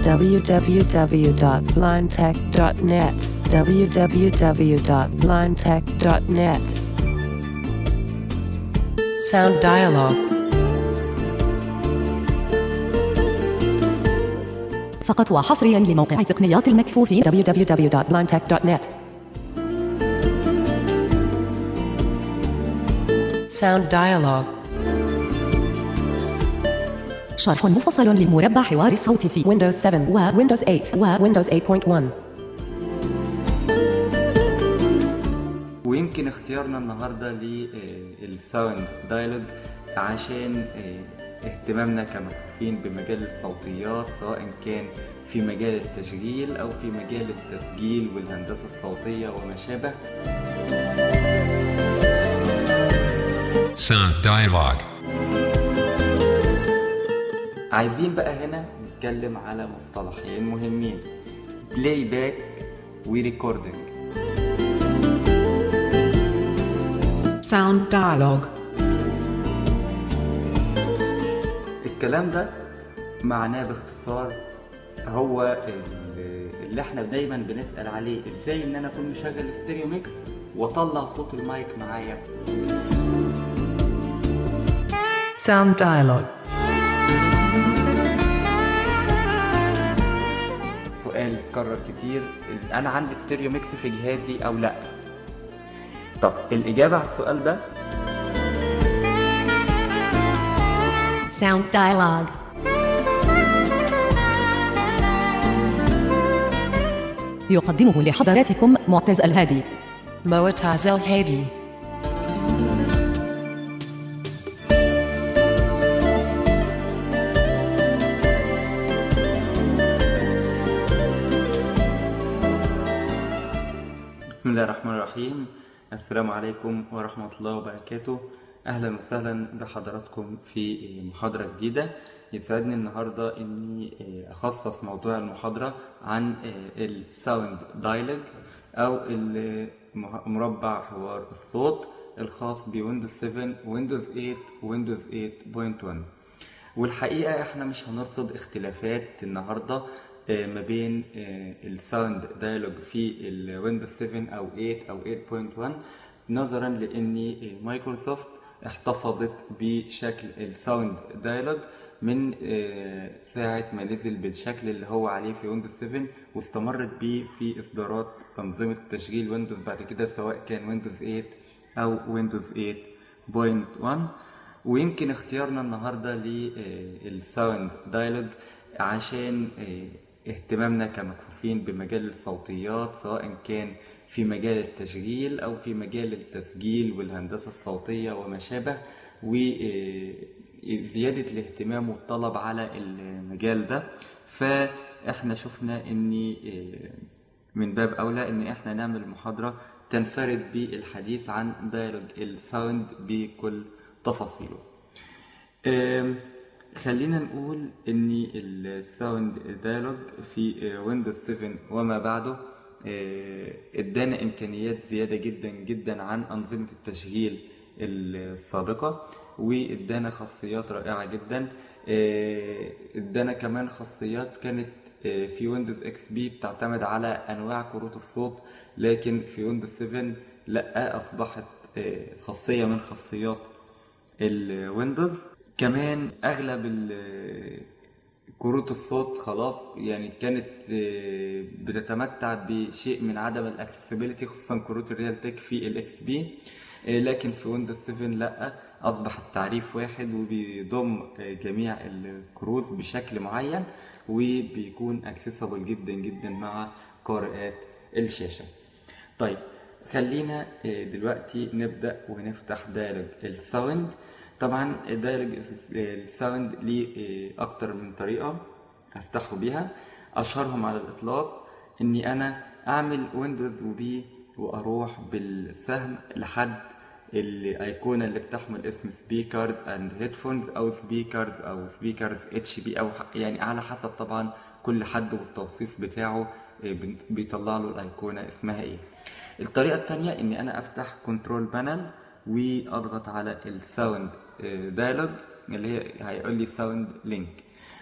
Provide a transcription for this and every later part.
www.blindtech.net www.blindtech.net Sound Dialogue فقط وحصريا لموقع تقنيات المكفوفين www.blindtech.net Sound Dialogue شرح مفصل لمربع حوار الصوت في Windows 7 و Windows 8 و Windows 8.1. ويمكن اختيارنا النهاردة للساوند دايلوج عشان اهتمامنا كمكفوفين بمجال الصوتيات، سواء كان في مجال التشغيل أو في مجال التسجيل والهندسة الصوتية وما شابه. Sound Dialogue. عايزين بقى هنا نتكلم على مصطلحين مهمين: بلاي باك وريكوردنج. Sound Dialogue. الكلام ده معناه باختصار هو اللي احنا دايما بنسأل عليه: ازاي ان انا اكون مشغل ستيريو ميكس واطلع صوت المايك معايا. Sound Dialogue. سؤال اتكرر كتير: انا عندي ستيريو ميكس في جهازي او لا؟ طب الاجابة على السؤال ده Sound Dialogue. يقدمه لحضراتكم معتز الهادي. معتز الهادي. بسم الله الرحمن الرحيم. السلام عليكم ورحمة الله وبركاته. أهلا وسهلا بحضراتكم في محاضرة جديدة. يسعدني النهاردة أني أخصص موضوع المحاضرة عن الساوند دايلوج أو مربع حوار الصوت الخاص بويندوز 7 ويندوز 8 ويندوز 8.1. والحقيقة احنا مش هنرصد اختلافات النهاردة ما بين الساوند دايلوج في الويندوز 7 أو 8 أو 8.1، نظرا لأن مايكروسوفت احتفظت بشكل الساوند دايلوج من ساعة ما نزل بالشكل اللي هو عليه في ويندوز 7، واستمرت بيه في إصدارات أنظمة التشغيل ويندوز بعد كده، سواء كان ويندوز 8 أو ويندوز 8.1. ويمكن اختيارنا النهاردة للساوند دايلوج عشان اهتمامنا كمكفوفين بمجال الصوتيات، سواء كان في مجال التشغيل أو في مجال التسجيل والهندسة الصوتية وما شابه، وزيادة الاهتمام والطلب على المجال ده. فاحنا شفنا ان من باب أولى ان احنا نعمل محاضرة تنفرد بالحديث عن دايلوج الساوند بكل تفاصيله. خلينا نقول ان الساوند دايلوج في ويندوز 7 وما بعده ادانا امكانيات زيادة جدا جدا عن انظمة التشغيل السابقة، وادانا خاصيات رائعة جدا. ادانا كمان خاصيات كانت في ويندوز اكس بي بتعتمد على انواع كروت الصوت، لكن في ويندوز 7 لا، اصبحت خاصية من خاصيات الويندوز. كمان اغلب كروت الصوت خلاص يعني كانت بتتمتع بشيء من عدم الاكسسبيليتي، خصوصا كروت الريال تك في الاكس بي، لكن في ويندوز 7 لا، اصبح التعريف واحد وبيضم جميع الكروت بشكل معين، وبيكون اكسسبل جدا جدا مع قارئات الشاشة. طيب خلينا دلوقتي نبدأ ونفتح دايلوج الساوند. طبعا دايلوج الساوند ليه اكتر من طريقة افتحه بيها، اشهرهم على الاطلاق اني انا اعمل ويندوز وبي واروح بالسهم لحد الايقونة اللي بتحمل اسم سبيكرز اند هيدفونز او سبيكرز او سبيكرز اتش بي، او يعني على حسب طبعا كل حد والتوصيف بتاعه بيطلع له الايقونة اسمها ايه. الطريقة التانية اني انا افتح كنترول بانل واضغط على الساوند دايلوج اللي هي هيقول لي ساوند لينك،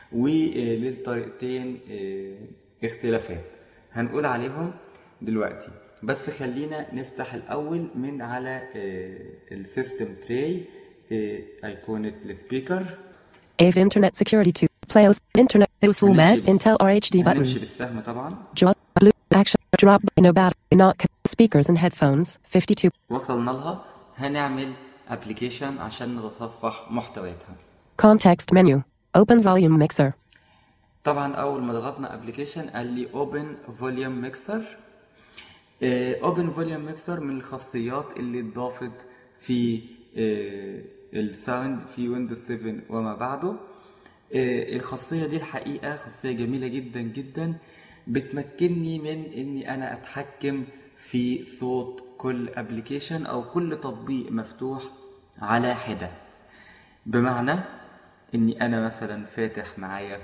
وللطريقتين اختلافات هنقول عليهم دلوقتي. بس خلينا نفتح الأول من على السيستم تراي أيقونة السبيكر. AV Internet Security 2. Playos. Internet. رسومات. Intel RHD button. هنمشي بالسهم طبعا. Drop. Blue. Action. Drop. No battery. Not. Speakers and headphones. 52. وصلنا لها. هنعمل ابلكيشن عشان نتصفح محتوياتها. Context menu. Open volume mixer. طبعا اول ما ضغطنا ابلكيشن قال لي open volume mixer. open volume mixer من الخاصيات اللي اتضافت في الساوند في ويندوز 7 وما بعده. الخاصية دي الحقيقة خاصية جميلة جدا جدا، بتمكنني من اني انا اتحكم في صوت كل ابلكيشن او كل تطبيق مفتوح على حدة. بمعنى اني انا مثلا فاتح معايا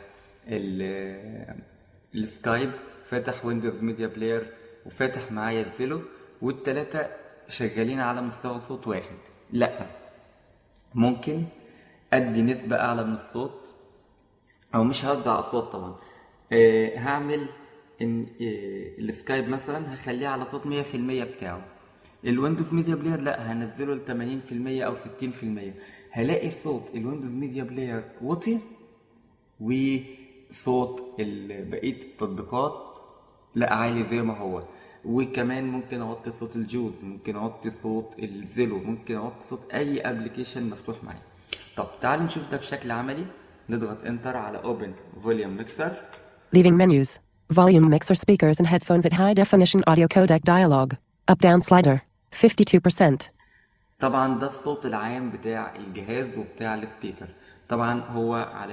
السكايب، فاتح ويندوز ميديا بلاير، وفاتح معايا الزيلو، والتلاتة شغالين على مستوى صوت واحد. لا، ممكن ادي نسبة اعلى من الصوت، او مش هوزع اصوات طبعا. هعمل ان السكايب مثلا هخليه على صوت 100% بتاعه. الويندوز ميديا بلاير لا، هنزله ل 80% او 60%. هلاقي صوت الويندوز ميديا بلاير وطي، وصوت بقية التطبيقات لا عالي زي ما هو. وكمان ممكن اوطي صوت الجوز، ممكن اوطي صوت الزيلو، ممكن اوطي صوت اي ابلكيشن مفتوح معايا. طب تعالوا نشوف ده بشكل عملي. نضغط انتر على open volume mixer. Leaving menus. Volume mixer speakers and headphones at high definition audio codec dialog. Up down slider. 52%. طبعا ده الصوت العام بتاع الجهاز وبتاع السبيكر. طبعا هو على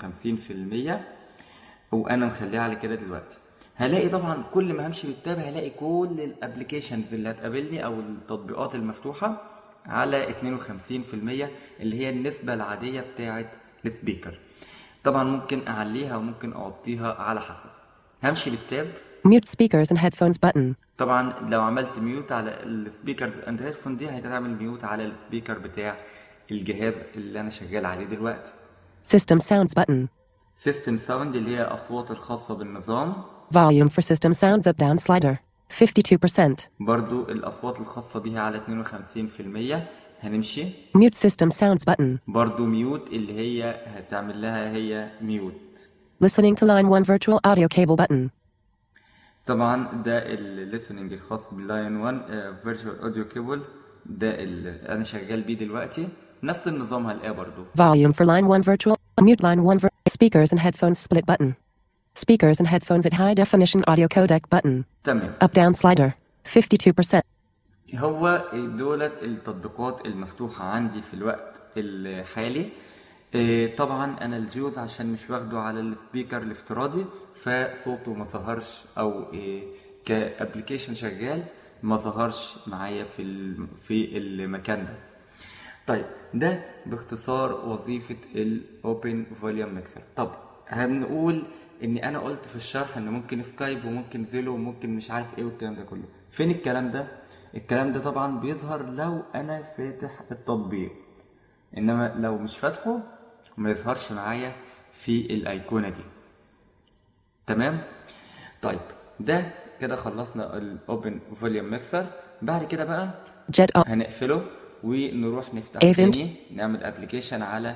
52%، وانا مخليه على كده دلوقتي. هلاقي طبعا كل ما همشي بالتاب هلاقي كل الابلكيشنز اللي هتقابلني او التطبيقات المفتوحة على 52%، اللي هي النسبة العادية بتاعت السبيكر. طبعا ممكن اعليها وممكن اوطيها على حسب. همشي بالتاب. Mute speakers and headphones button. طبعا لو عملت ميوت على السبيكرز اند هيدفون دي هتعمل ميوت على السبيكر بتاع الجهاز اللي انا شغال عليه دلوقتي. System sounds button. سيستم ساوند اللي هي اصوات الخاصة بالنظام. Volume for system sounds up down slider. 52%. برضو الاصوات الخاصة بيها على 52%. هنمشي. Mute system sounds button. برضو ميوت اللي هي هتعمل لها هي ميوت. Listening to line 1 virtual audio cable button. طبعا ده الليسننج الخاص باللاين 1 فيرتشوال اوديو كيبل، ده اللي انا شغال بيه دلوقتي. نفس النظام هلاقيه برضو. Volume for line 1 virtual. Mute line 1 speakers and headphones split button. Speakers and headphones at high definition audio codec button. تمام. Up down slider. 52%. هو دولت التطبيقات المفتوحة عندي في الوقت الحالي. طبعا انا الجوز عشان مش واخده على السبيكر الافتراضي فصوته ما ظهرش، او كابليكيشن شغال ما ظهرش معايا في المكان ده. طيب ده باختصار وظيفة الاوبن فوليوم ميكسر. طب هنقول اني انا قلت في الشرح ان ممكن سكايب وممكن زيلو وممكن مش عارف ايه والكلام ده كله. فين الكلام ده؟ الكلام ده طبعا بيظهر لو انا فاتح التطبيق، انما لو مش فاتحه ما يظهرش معايا في الايقونة دي. تمام؟ طيب ده كده خلصنا الاوبن فوليوم ميكسر. بعد كده بقى Jet on. هنقفله ونروح نفتح Event. تاني، نعمل ابلكيشن على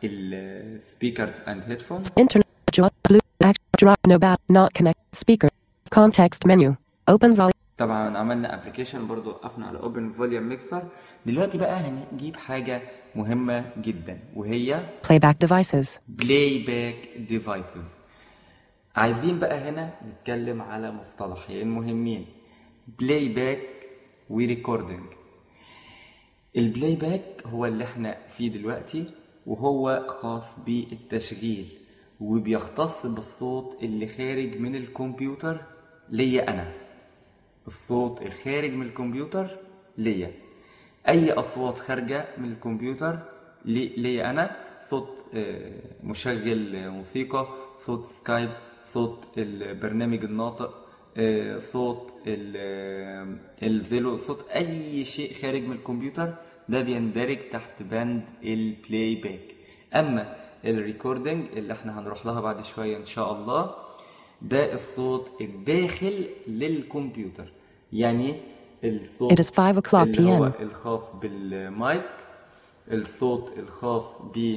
السبيكرز اند هيدفون. Internet. Drop. Blue. Act. Drop. No bat. Not connect. Speaker. Context menu. Open volume. طبعا عملنا ابلكيشن برضو، وقفنا على اوبن فوليوم ميكسر. دلوقتي بقى هنجيب حاجة مهمة جدا وهي Playback devices. بلاي باك ديفايسز. عايزين بقى هنا نتكلم على مصطلحين مهمين، بلاي باك وريكوردنج. البلاي باك هو اللي احنا فيه دلوقتي، وهو خاص بالتشغيل وبيختص بالصوت اللي خارج من الكمبيوتر ليا انا. الصوت الخارج من الكمبيوتر ليا، اي اصوات خارجه من الكمبيوتر ليا انا، صوت مشغل موسيقى، صوت سكايب، صوت البرنامج الناطق، صوت الزيلو، صوت اي شيء خارج من الكمبيوتر، ده بيندرج تحت بند البلاي باك. اما الريكوردنج اللي احنا هنروح لها بعد شوية ان شاء الله. ده الصوت الداخل للكمبيوتر، يعني الصوت It is 5 o'clock اللي هو p.m. الخاص بالمايك، الصوت الخاص ب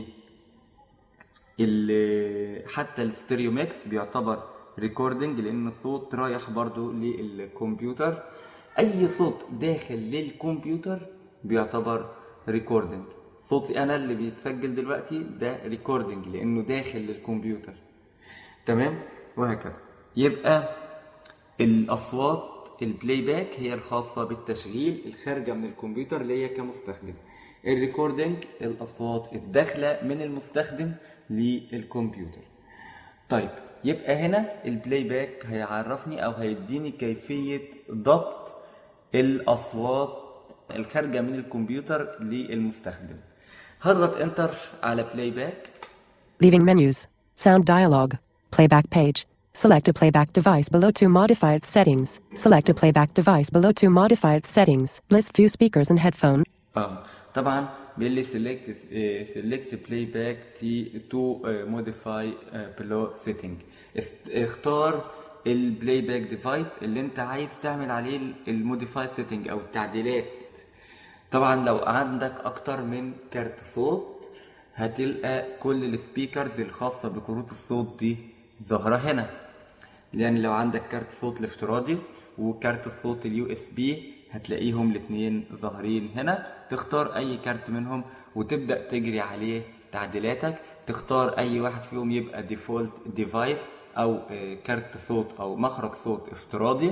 حتى الستيريو ميكس بيعتبر ريكوردنج لان الصوت رايح برضو للكمبيوتر. اي صوت داخل للكمبيوتر بيعتبر ريكوردنج. صوتي انا اللي بيتسجل دلوقتي ده ريكوردنج لانه داخل للكمبيوتر، تمام، وهكذا. يبقى الاصوات البلاي باك هي الخاصة بالتشغيل الخارجة من الكمبيوتر اللي هي كمستخدم. الريكوردنج الاصوات الداخلة من المستخدم للكمبيوتر. طيب يبقى هنا البلاي باك هيعرفني او هيديني كيفية ضبط الاصوات الخارجة من الكمبيوتر للمستخدم. هضغط انتر على بلاي باك. Leaving menus. Sound dialog. Playback page. Select a playback device below to modify its settings. Select a playback device below to modify its settings. List few speakers and headphone. طبعا بيقول لي select playback to modify below setting. اختار البلاي باك ديفايس اللي انت عايز تعمل عليه الموديفاي سيتنج او التعديلات. طبعا لو عندك اكتر من كارت صوت هتلقى كل السبيكرز الخاصة بكروت الصوت دي ظاهرة هنا. يعني لو عندك كارت صوت الافتراضي وكارت الصوت اليو اس بي هتلاقيهم الاثنين ظاهرين هنا. تختار اي كارت منهم وتبدأ تجري عليه تعديلاتك. تختار اي واحد فيهم يبقى ديفولت ديفايس او كارت صوت او مخرج صوت افتراضي.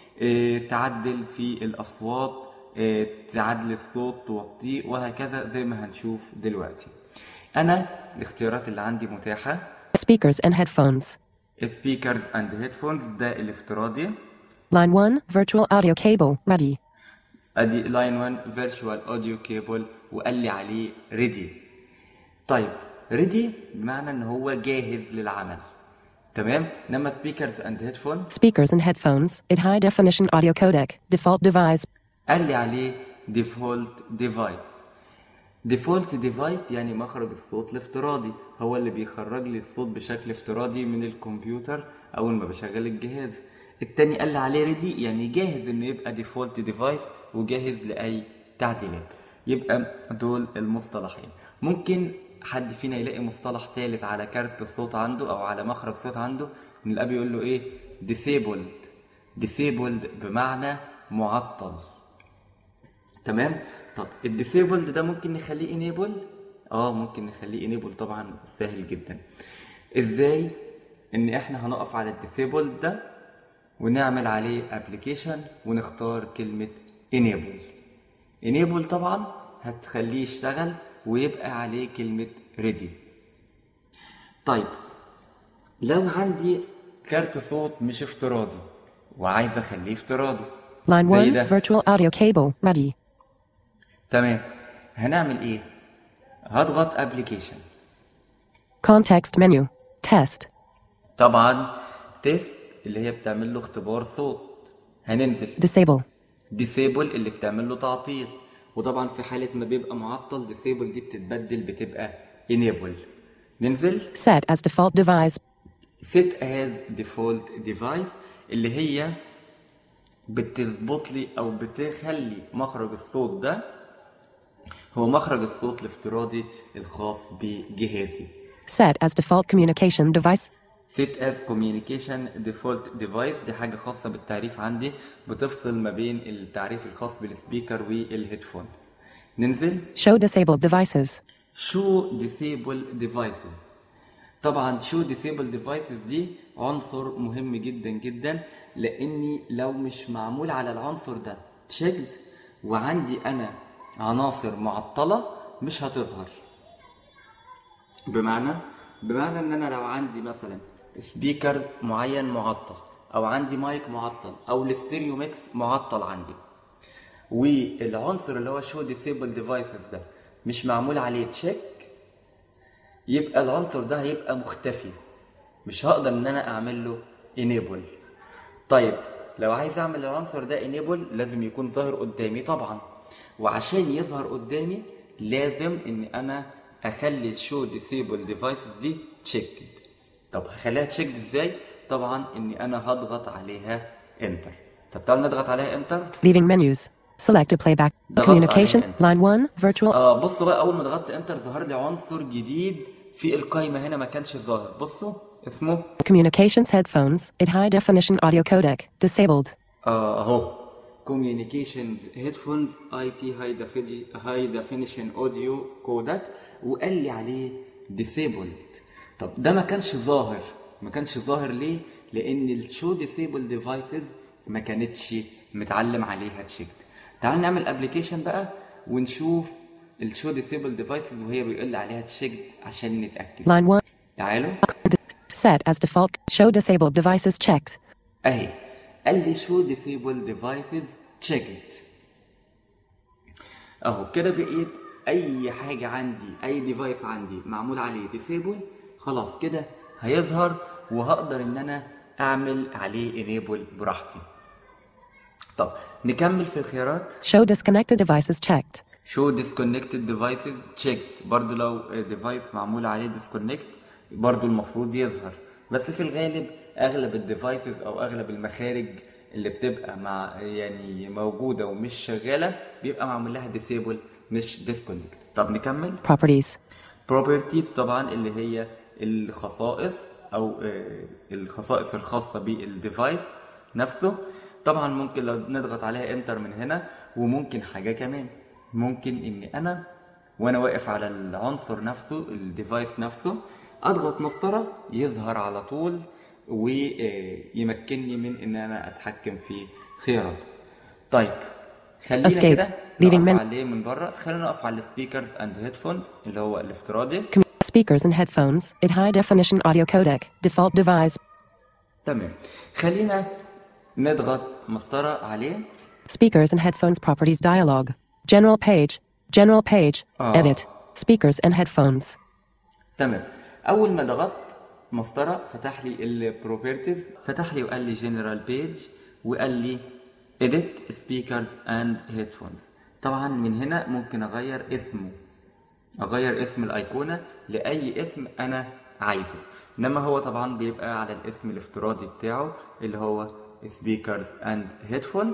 تعدل في الاصوات، تعدل الصوت توطيه وهكذا زي ما هنشوف دلوقتي. انا الاختيارات اللي عندي متاحة Speakers and headphones. speakers and headphones ده الافتراضي. Line 1, virtual audio cable, ready. ادي لاين 1 virtual audio cable وقال لي عليه ready. طيب ready بمعنى ان هو جاهز للعمل، تمام. انما speakers and headphones Speakers and headphones, it high definition audio codec, default device. قال لي عليه default device. default device يعني مخرج الصوت الافتراضي، هو اللي بيخرج لي الصوت بشكل افتراضي من الكمبيوتر اول ما بشغل الجهاز. التاني قال لي عليه ready يعني جاهز انه يبقى default device وجاهز لاي تعديلات. يبقى دول المصطلحين. ممكن حد فينا يلاقي مصطلح ثالث على كارت الصوت عنده او على مخرج صوت عنده من الاب يقول له ايه؟ disabled بمعنى معطل، تمام. طب الديسيبلد ده ممكن نخليه انيبل؟ ممكن نخليه انيبل طبعا، سهل جدا. ازاي؟ ان احنا هنقف على الديسيبلد ده ونعمل عليه ابلكيشن ونختار كلمة enable طبعا هتخليه يشتغل ويبقى عليه كلمة ready. طيب لو عندي كارت صوت مش افتراضي وعايز اخليه افتراضي Line زي 1, ده، virtual audio cable, ready. تمام. هنعمل ايه؟ هضغط application. Context menu. Test. طبعا تيست اللي هي بتعمل له اختبار صوت. هننزل Disable. disable اللي بتعمل له تعطيل، وطبعا في حالة ما بيبقى معطل disable دي بتتبدل بتبقى enable. ننزل Set as default device. set as default device اللي هي بتظبط لي او بتخلي مخرج الصوت ده هو مخرج الصوت الافتراضي الخاص بجهازي. Set as default communication device. set as communication default device دي حاجة خاصة بالتعريف عندي، بتفصل ما بين التعريف الخاص بالسبيكر والهيدفون. ننزل Show disabled devices. show disable devices. طبعا show disable devices دي عنصر مهم جدا جدا، لاني لو مش معمول على العنصر ده checked وعندي انا عناصر معطلة مش هتظهر. بمعنى ان انا لو عندي مثلا سبيكر معين معطل او عندي مايك معطل او الستيريو ميكس معطل عندي والعنصر اللي هو شو ديسيبل ديفايسز ده مش معمول عليه تشيك، يبقى العنصر ده هيبقى مختفي، مش هقدر ان انا اعمل له انيبل. طيب لو عايز اعمل العنصر ده انيبل لازم يكون ظاهر قدامي طبعا، وعشان يظهر قدامي لازم ان انا اخلي الشو ديسيبل ديفايسز دي تشيكد. طب هخليها تشيكد ازاي؟ طبعا اني انا هضغط عليها انتر. طب تعالوا نضغط عليها انتر. Leaving menus. Select a playback. Communication. Line 1. Virtual. بصوا بقى، اول ما ضغطت انتر ظهر لي عنصر جديد في القائمه هنا ما كانش ظاهر. بصوا اسمه Communications headphones. It high definition audio codec. Disabled. اهو كوميونيكيشن هيدفونز اي تي هاي ديفينيشن اوديو كودك، وقال لي عليه ديسيبلد. طب ده ما كانش ظاهر ليه؟ لان الشو ديسيبل ديفايسز ما كانتش متعلم عليها تشيكد. تعال نعمل ابلكيشن بقى ونشوف الشو ديسيبل ديفايسز وهي بيقول لي عليها تشيكد عشان نتاكد. Line 1. تعالوا Set as default. Show disabled devices checked. اهي قال لي شو ديسيبل ديفايسز تشيكد اهو كده. بقيت اي حاجه عندي، اي ديفايس عندي معمول عليه ديسيبل، خلاص كده هيظهر وهقدر ان انا اعمل عليه انيبل براحتي. طب نكمل في الخيارات. Show disconnected devices checked. شو disconnected devices checked، برضو لو ديفايس معمول عليه disconnect برضو المفروض يظهر، بس في الغالب اغلب الديفايسز او اغلب المخارج اللي بتبقى يعني موجوده ومش شغاله بيبقى معمول لها disable مش disconnect. طب نكمل. properties طبعا اللي هي الخصائص او الخصائص الخاصه بالديفايس نفسه. طبعا ممكن لو نضغط عليها انتر من هنا، وممكن حاجه كمان، ممكن اني انا وانا واقف على العنصر نفسه الديفايس نفسه اضغط مسطره يظهر على طول ويمكنني من ان انا اتحكم في خيارات. طيب خلينا كده نقف عليه من بره. خلينا نقف على السبيكرز اند هيدفونز اللي هو الافتراضي. Speakers and headphones. It high definition audio codec. Default device. تمام. خلينا نضغط مسطره عليه. Speakers and headphones properties dialog. General page. Edit. Speakers and headphones. تمام. اول ما ضغطت مسطره فتح لي البروبرتيز، فتح لي وقال لي جنرال بيج وقال لي edit speakers and headphones. طبعا من هنا ممكن اغير اسم الايقونه لاي اسم انا عايزه، انما هو طبعا بيبقى على الاسم الافتراضي بتاعه اللي هو speakers and headphones.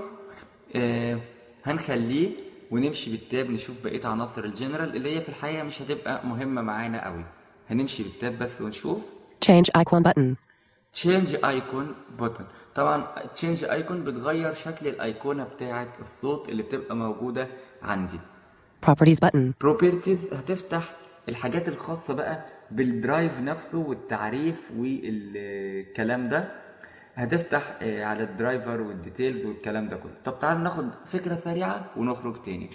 هنخليه ونمشي بالتاب نشوف بقيه عناصر الجنرال اللي هي في الحقيقه مش هتبقى مهمه معانا قوي. هنمشي بالتاب بس ونشوف. Change icon button. Change icon button. طبعا change icon بتغير شكل الايقونه بتاعه الصوت اللي بتبقى موجوده عندي. Properties button. Properties هتفتح الحاجات الخاصه بقى بالدرايف نفسه والتعريف والكلام ده، هتفتح على الدرايفر والديتيلز والكلام ده كله. طب تعالوا ناخد فكره سريعه ونخرج تاني.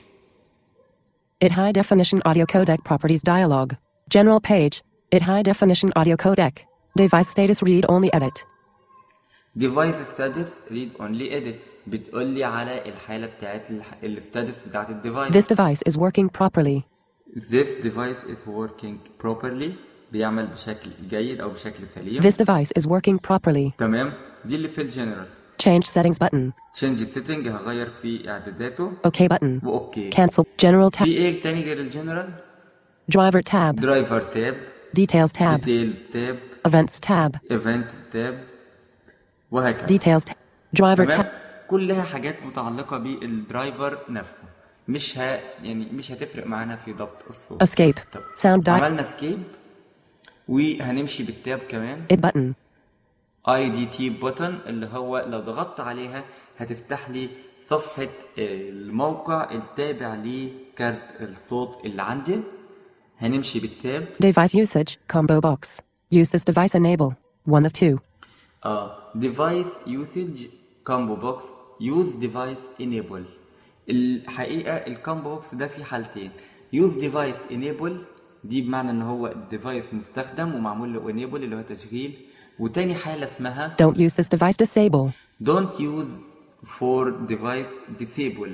It high definition audio codec properties dialog. General page. It high definition audio codec. Device status read only edit. Device status read only edit بتقول لي على الحالة بتاعت الستاتس بتاعت الديفايس. This device is working properly. This device is working properly بيعمل بشكل جيد أو بشكل سليم. This device is working properly. تمام. دي اللي في الجنرال. Change settings button. Change setting هغير في إعداداته. OK button. وأوكي. Cancel. General tab. في إيه تاني غير الجنرال؟ Driver tab. Driver tab. Details tab. Details tab. Events tab. Events tab. وهكذا. Details tab. Driver tab. كلها حاجات متعلقة بالدرايفر نفسه، مش هتفرق معانا في ضبط الصوت. Escape. طب Sound عملنا escape وهنمشي بالتاب كمان. It button. IDT button اللي هو لو ضغطت عليها هتفتح لي صفحة الموقع التابع لكارت الصوت اللي عندي. هنمشي بالتاب. Device usage combo box. Use this device enable. One of two. Device usage combo box. Use device enable. الحقيقة الكومبو بوكس ده في حالتين. Use device enable دي بمعنى ان هو الديفايس مستخدم ومعمول له enable اللي هو تشغيل، وتاني حالة اسمها Don't use this device disable. Don't use for device disable،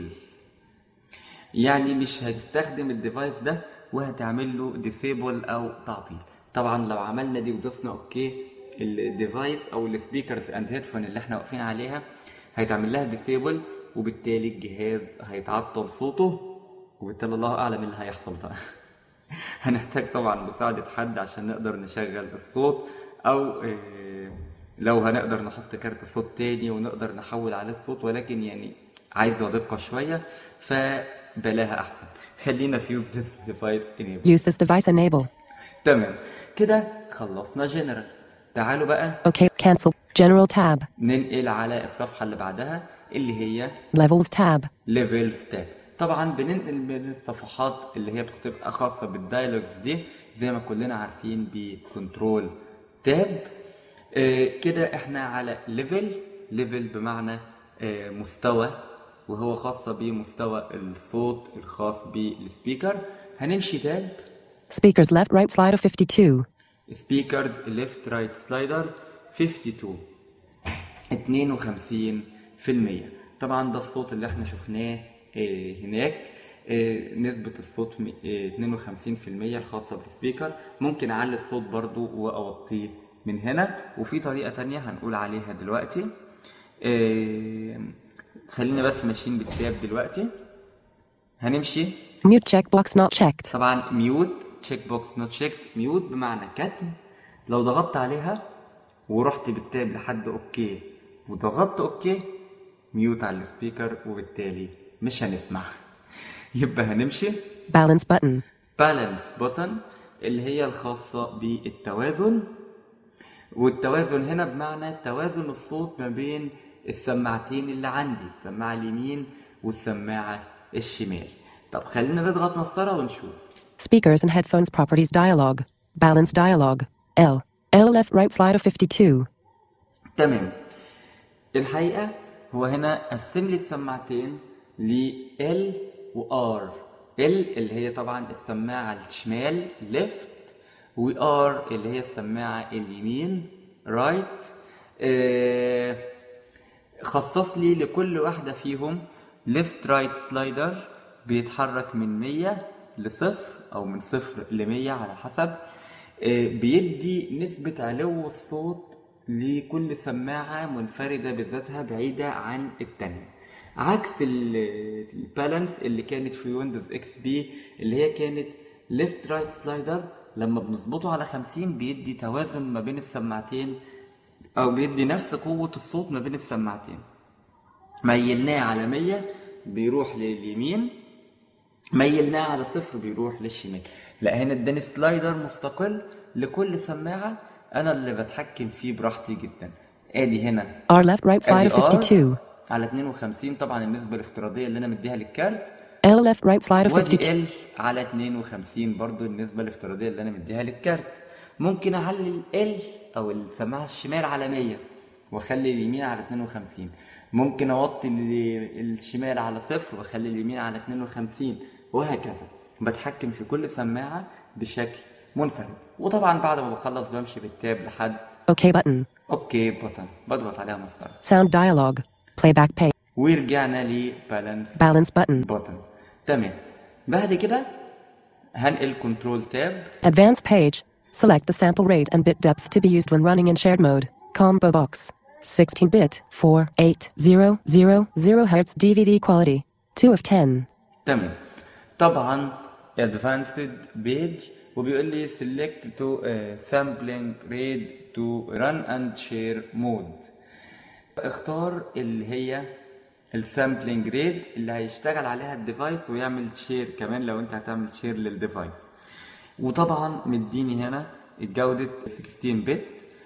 يعني مش هتستخدم الديفايس ده وهتعمل له disable او تعطيل. طبعا لو عملنا دي وضفنا اوكي الديفايس او السبيكرز اند هيدفون اللي احنا واقفين عليها هيتعمل لها disable، وبالتالي الجهاز هيتعطل صوته، وبالتالي الله اعلم اللي هيحصل بقى. هنحتاج طبعا مساعدة حد عشان نقدر نشغل الصوت، او لو هنقدر نحط كارت صوت تاني ونقدر نحول عليه الصوت، ولكن يعني عايزة دقة شوية فبلاها احسن. خلينا في use this device enable. Use this device enable. تمام كده خلصنا جنرال. تعالوا بقى OK. Cancel. General tab. ننقل على الصفحة اللي بعدها اللي هي Levels tab. Levels tab. طبعا بننقل من الصفحات اللي هي بتبقى خاصة بالدايلوجز دي زي ما كلنا عارفين بكنترول تاب. كده احنا على ليفل بمعنى مستوى، وهو خاصة بمستوى الصوت الخاص بالسبيكر. هنمشي تاب Speakers left right slider 52. سبيكرز ليفت رايت سلايدر 52%. طبعا ده الصوت اللي احنا شفناه هناك. نسبة الصوت 52% الخاصة بالسبيكر. ممكن اعلي الصوت برضو واوطيه من هنا، وفي طريقة تانية هنقول عليها دلوقتي. خلينا بس ماشيين بالتاب دلوقتي. هنمشي Mute checkbox not checked. طبعا ميوت تشيك بوكس نوت تشيك. ميوت بمعنى كتم. لو ضغطت عليها ورحت بالتاب لحد اوكي وضغطت اوكي، ميوت على السبيكر وبالتالي مش هنسمع. يبقى هنمشي Balance button. بالانس بوتن اللي هي الخاصة بالتوازن. والتوازن هنا بمعنى توازن الصوت ما بين السماعتين اللي عندي، السماعة اليمين والسماعة الشمال. طب خلينا نضغط مسطرة ونشوف. Speakers and headphones properties dialog. Balance dialog. L left right slider 52. تمام. الحقيقة هو هنا قسم لي السماعتين ل L و R. L اللي هي طبعا السماعة الشمال left، و R اللي هي السماعة اليمين right. خصص لي لكل واحدة فيهم left right slider بيتحرك من 100 لصفر أو من 0 ل100 على حسب. بيدي نسبة علو الصوت لكل سماعة منفردة بذاتها بعيدة عن التانية، عكس البالانس اللي كانت في ويندوز اكس بي اللي هي كانت ليفت رايت سلايدر. لما بنظبطه على 50 بيدي توازن ما بين السماعتين، او بيدي نفس قوة الصوت ما بين السماعتين. ميلناه على 100 بيروح لليمين، ميلناه على 0 بيروح للشمال. لا هنا اداني سلايدر مستقل لكل سماعة انا اللي بتحكم فيه براحتي جدا. ادي هنا R left right slider 52. على 52 طبعا النسبة الافتراضية اللي انا مديها للكارت. L left right slider ودي 52. L على 52 برضو النسبة الافتراضية اللي انا مديها للكارت. ممكن اعلي ال L او السماعة الشمال على 100 واخلي اليمين على 52. ممكن اوطي الشمال على 0 واخلي اليمين على 52 وهكذا. بتحكم في كل سماعة بشكل منفرد. وطبعا بعد ما بخلص بمشي بالتاب لحد OK button. اوكي بوتن بضغط عليها مسطرة. Sound dialog. Playback page. ورجعنا لبالانس Balance button. بوتن. تمام. بعد كده هنقل كنترول تاب. Advanced page. Select the sample rate and bit depth to be used when running in shared mode. Combo box. 16-bit 4800 Hz DVD quality. 2 of 10. تمام. طبعا advanced page وبيقول لي select to sampling rate to run and share mode. اختار اللي هي السامبلينج ريت اللي هيشتغل عليها الديفايس ويعمل شير كمان لو انت هتعمل شير للديفايس. وطبعا مديني هنا الجودة 16 بت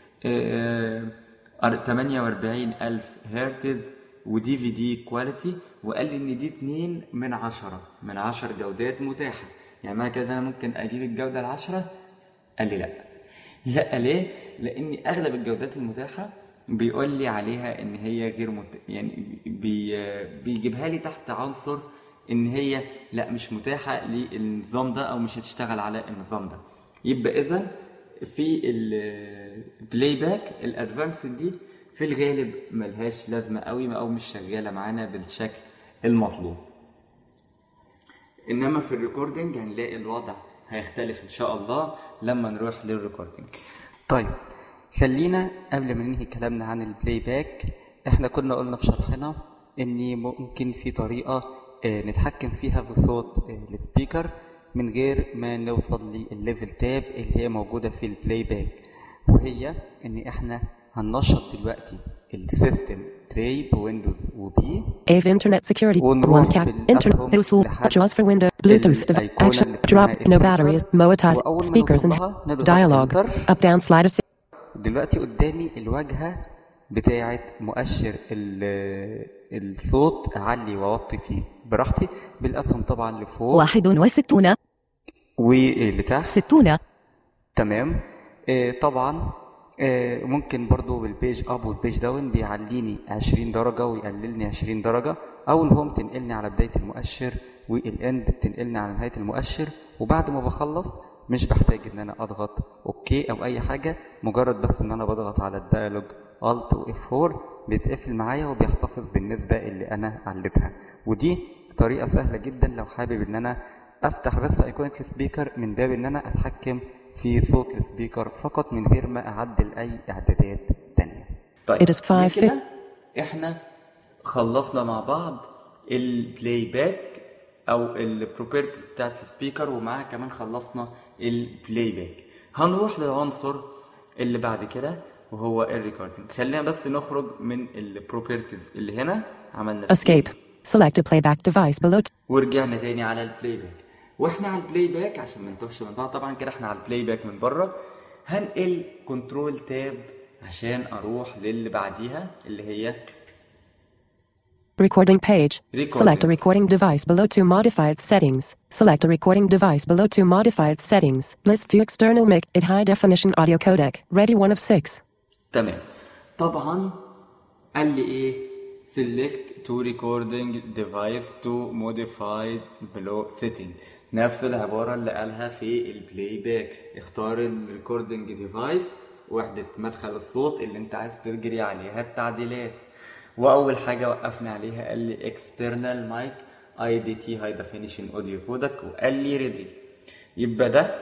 48000 هرتز ودي في دي كواليتي. وقال لي ان دي 2 من 10 جودات متاحة. يعني معنى كده انا ممكن اجيب الجودة 10؟ قال لي لا. ليه؟ لان اغلب الجودات المتاحة بيقول لي عليها ان هي غير يعني بيجيبها لي تحت عنصر ان هي لا مش متاحة للنظام ده او مش هتشتغل على النظام ده. يبقى اذا في البلاي باك الادفانس دي في الغالب ملهاش لازمة قوي او مش شغالة معانا بالشكل المطلوب. انما في الريكوردينج هنلاقي الوضع هيختلف ان شاء الله لما نروح للريكوردينج. طيب خلينا قبل ما ننهي كلامنا عن البلاي باك، احنا كنا قلنا في شرحنا ان ممكن في طريقة نتحكم فيها في صوت السبيكر من غير ما نوصل للليفل تاب اللي هي موجودة في البلاي باك، وهي ان احنا هننشط دلوقتي السيستم تراي بويندوز وبي AV Internet Security 1 ونروح CAC بالأسهم Internet لحد JAWS for Windows Bluetooth device الأيقونة action اللي اسمها drop no batteries speaker، Moataz وأول ما speakers and نوصلها نضغط dialogue enter. up down slider دلوقتي قدامي الواجهة بتاعة مؤشر الصوت، أعلي وأوطي فيه براحتي بالأسهم طبعا لفوق 61 ولتحت 60. تمام. طبعا ممكن برضو بالبيج اب والبيج داون بيعليني 20 درجة ويقللني 20 درجة، او الهوم تنقلني على بداية المؤشر والاند بتنقلني على نهاية المؤشر. وبعد ما بخلص مش بحتاج ان انا اضغط اوكي او اي حاجة، مجرد بس ان انا بضغط على الديالوج الت و F4 بيتقفل معايا وبيحتفظ بالنسبة اللي انا علتها. ودي طريقة سهلة جدا لو حابب ان انا افتح بس ايقونة السبيكر من باب ان انا اتحكم في صوت السبيكر فقط من غير ما اعدل اي اعدادات تانية. طيب It is 5 كده احنا خلصنا مع بعض البلاي باك او البروبرتيز بتاعت السبيكر، ومعاها كمان خلصنا البلاي باك. هنروح للعنصر اللي بعد كده وهو الريكوردنج. خلينا بس نخرج من البروبرتيز اللي هنا، عملنا escape select a playback device below ورجعنا تاني على البلاي باك. واحنا على البلاي باك عشان ما نتوهش من بعض، طبعا كده احنا على البلاي باك من بره، هنقل كنترول تاب عشان اروح للي بعديها اللي هي recording page. Select a Recording. recording device below to modify its settings. Select a recording device below to modify its settings. List view external mic at high definition audio codec. Ready 1 of 6. تمام. طبعا قال لي ايه؟ select to recording device to modify below setting. نفس العبارة اللي قالها في البلاي باك. اختار الريكوردنج ديفايس، وحدة مدخل الصوت اللي انت عايز تجري عليها التعديلات. واول حاجة وقفنا عليها قال لي external mic IDT high definition audio codec، وقال لي ready. يبقى ده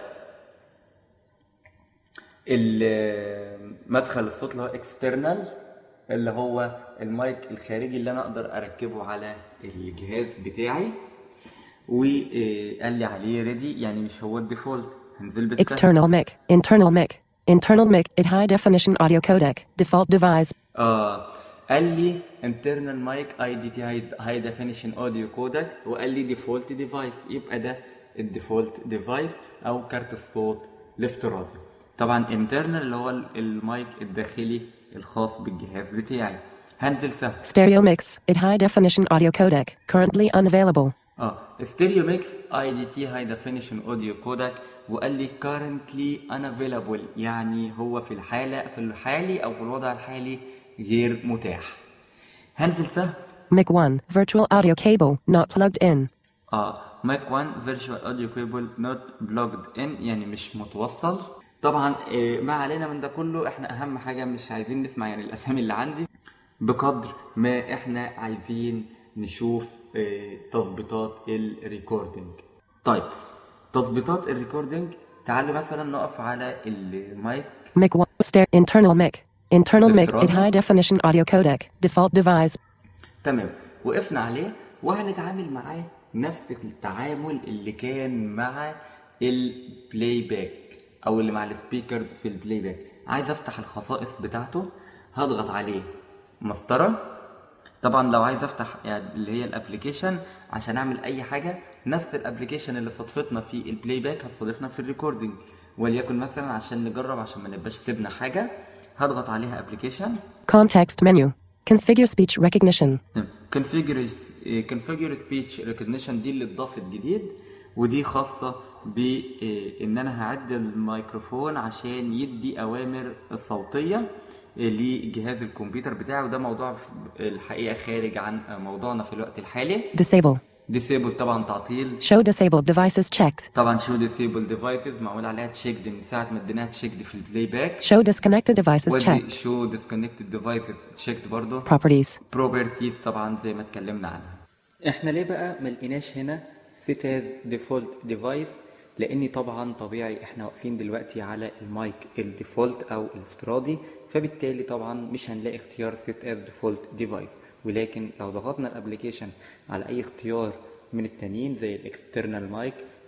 مدخل الصوت اللي هو external، اللي هو المايك الخارجي اللي انا اقدر اركبه على الجهاز بتاعي، وقال لي عليه ريدي، يعني مش هو الديفولت. هنزل بالسهل. External mic. Internal mic. Internal mic at high definition audio codec. Default device. قال لي internal mic IDT high definition audio codec، وقال لي default device. يبقى ده الديفولت ديفايس او كارت الصوت الافتراضي. طبعا internal اللي هو المايك الداخلي الخاص بالجهاز بتاعي. هنزل سهل. Stereo mix at high definition audio codec. Currently unavailable. ستيريو ميكس IDT هاي ديفينيشن اوديو كودك، وقال لي currently unavailable، يعني هو في الحالي او في الوضع الحالي غير متاح. هنزل سهل. Mic 1 virtual audio cable not plugged in. مايك 1 فيرتشوال اوديو كيبل نوت بلوجد ان، يعني مش متوصل. طبعا ما علينا من ده كله، احنا اهم حاجه مش عايزين نسمع يعني الاسامي اللي عندي، بقدر ما احنا عايزين نشوف تظبيطات الريكوردنج. طيب تظبيطات الريكوردنج، تعالوا مثلا نقف على المايك. Mic 1 internal mic. Internal mic at high definition audio codec. Default device. تمام، وقفنا عليه وهنتعامل معاه نفس التعامل اللي كان مع البلاي باك او اللي مع السبيكرز في البلاي باك. عايز افتح الخصائص بتاعته، هضغط عليه مسطره. طبعا لو عايز افتح يعني اللي هي الابلكيشن عشان اعمل اي حاجه، نفس الابلكيشن اللي صدفتنا في البلاي باك هتصادفنا في الريكوردنج. وليكن مثلا عشان نجرب، عشان ما نبقاش سيبنا حاجه، هضغط عليها ابلكيشن. Context menu. Configure speech recognition. configure speech recognition دي اللي اتضافت جديد، ودي خاصه بان انا هعدل الميكروفون عشان يدي اوامر صوتيه لجهاز الكمبيوتر بتاعي. وده موضوع الحقيقه خارج عن موضوعنا في الوقت الحالي. disable طبعا تعطيل. show disabled devices checked. طبعا show disabled devices معمول عليها تشيكد من ساعه ما اديناها تشيكد في البلاي باك. show disconnected devices checked. show disconnected devices تشيكد برضه. properties طبعا زي ما اتكلمنا عنها. احنا ليه بقى ما لقيناش هنا set as default device؟ لاني طبعا طبيعي احنا واقفين دلوقتي على المايك الديفولت او الافتراضي، فبالتالي طبعا مش هنلاقي اختيار set as default device. ولكن لو ضغطنا الابليكيشن على اي اختيار من التانيين زي الاكسترنال مايك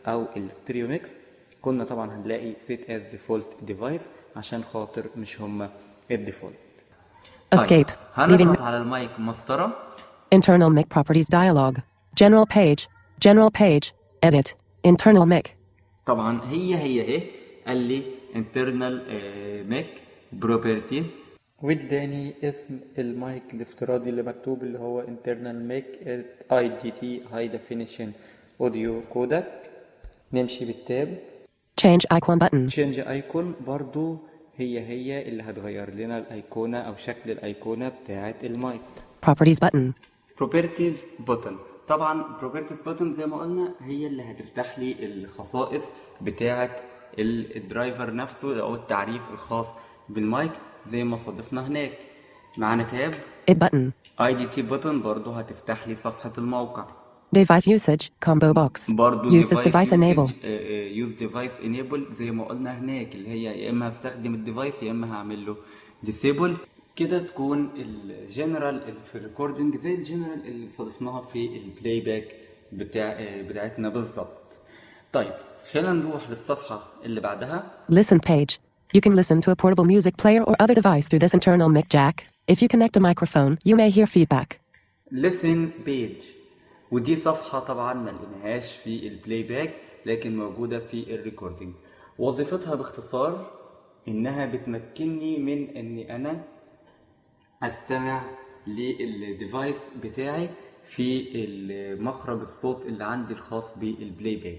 او الستيريو ميكس كنا طبعا هنلاقي set as default device عشان خاطر مش هما الديفولت. Escape. هنضغط Leaving على المايك مسطرة. internal mic properties dialog. General page. General page. Edit. Internal mic. طبعا هي ايه، قال لي internal mic properties واداني اسم المايك الافتراضي اللي مكتوب اللي هو internal mic IDT high definition audio codec. نمشي بالتاب. Change icon button. change icon برضو هي اللي هتغير لنا الايقونة او شكل الايقونة بتاعة المايك. Properties button. properties button. طبعا properties button زي ما قلنا هي اللي هتفتح لي الخصائص بتاعة الدرايفر نفسه او التعريف الخاص بالمايك زي ما صادفنا هناك. معانا تاب It button. IDT button برضو هتفتح لي صفحة الموقع. Device usage combo box. برضو Use this device enable. use device enable زي ما قلنا هناك اللي هي يا اما هستخدم الديفايس يا اما هعمل له disable. كده تكون الجنرال في الريكوردنج زي الجنرال اللي صادفناها في البلاي باك بتاعتنا بالظبط. طيب خلينا نروح للصفحة اللي بعدها. Listen page. You can listen to a portable music player or other device through this internal mic jack. If you connect a microphone, you may hear feedback. listen page. ودي صفحة طبعا ما لقيناهاش في البلاي باك لكن موجودة في الريكوردنج. وظيفتها باختصار انها بتمكنني من اني انا استمع للديفايس بتاعي في مخرج الصوت اللي عندي الخاص بالبلاي باك.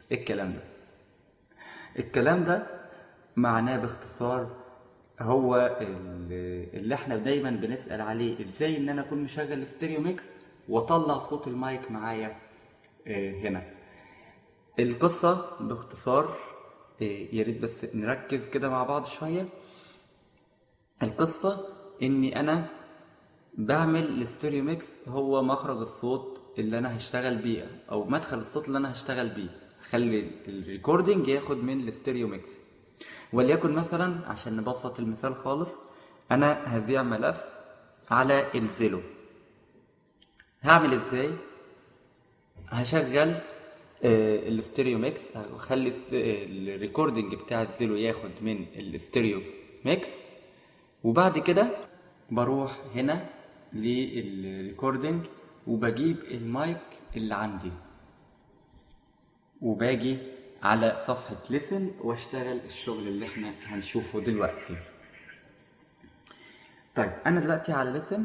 الكلام ده معناه باختصار هو اللي احنا دايما بنسأل عليه ازاي ان انا اكون مشغل ستيريو ميكس واطلع صوت المايك معايا هنا. القصة باختصار يا ريت بس نركز كده مع بعض شوية. القصة اني انا بعمل الستيريو ميكس هو مخرج الصوت اللي انا هشتغل بيه او مدخل الصوت اللي انا هشتغل بيه. خلي الريكوردنج ياخد من الستيريو ميكس. وليكن مثلا عشان نبسط المثال خالص انا هذيع ملف على الزيلو. هعمل ازاي؟ هشغل الستيريو ميكس. هخلي الريكوردنج بتاع الزيلو ياخد من الستيريو ميكس وبعد كده بروح هنا للريكوردنج وبجيب المايك اللي عندي وباجي على صفحة ليسن واشتغل الشغل اللي احنا هنشوفه دلوقتي. طيب انا دلوقتي على ليسن.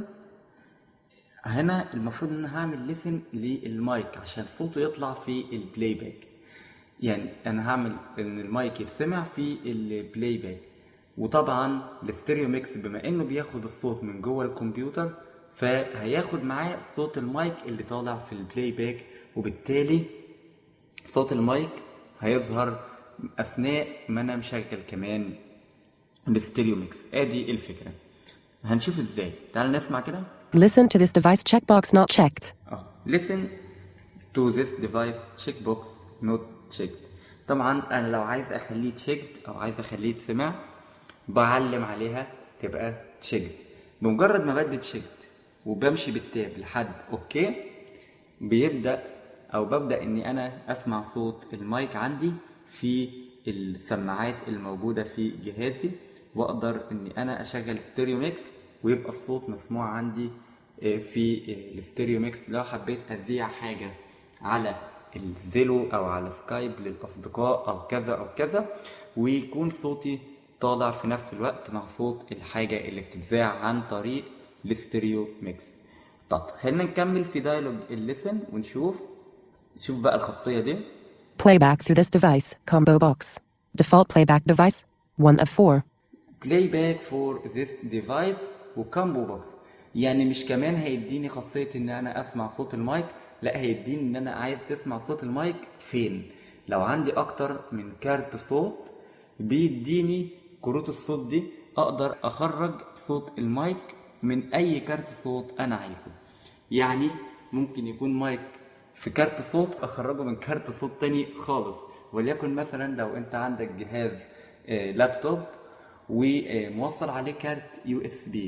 هنا المفروض ان انا هعمل ليسن للمايك عشان صوته يطلع في البلاي باك. يعني انا هعمل ان المايك يتسمع في البلاي باك. وطبعا الستيريو ميكس بما انه بياخد الصوت من جوه الكمبيوتر فهياخد معاه صوت المايك اللي طالع في البلاي باك وبالتالي صوت المايك هيظهر اثناء ما انا مشغل كمان الستيريو ميكس. ادي الفكرة. هنشوف ازاي. تعال نسمع كده. Listen to this device checkbox not checked. listen to this device checkbox not checked. طبعا انا لو عايز اخليه checked او عايز اخليه يتسمع بعلم عليها تبقى checked. بمجرد ما بدي checked وبمشي بالتاب لحد اوكي بيبدأ او ببدأ اني انا اسمع صوت المايك عندي في السماعات الموجودة في جهازي واقدر اني انا اشغل ستيريو ميكس ويبقى الصوت مسموع عندي في الستيريو ميكس. لو حبيت اذيع حاجة على الزيلو او على سكايب للاصدقاء او كذا او كذا ويكون صوتي طالع في نفس الوقت مع صوت الحاجة اللي بتتذاع عن طريق الستيريو ميكس. طب خلينا نكمل في دايلوج الليسن ونشوف بقى الخاصية دي. Playback through this device combo box. Default playback device 1 of 4. Playback for this device وكامبو بوكس. يعني مش كمان هيديني خاصية ان انا اسمع صوت المايك، لا هيديني ان انا عايز تسمع صوت المايك فين. لو عندي اكتر من كارت صوت بيديني كروت الصوت دي اقدر اخرج صوت المايك من اي كارت صوت انا عايزه. يعني ممكن يكون مايك في كارت صوت اخرجه من كارت صوت تاني خالص. وليكن مثلا لو انت عندك جهاز لابتوب وموصل عليه كارت USB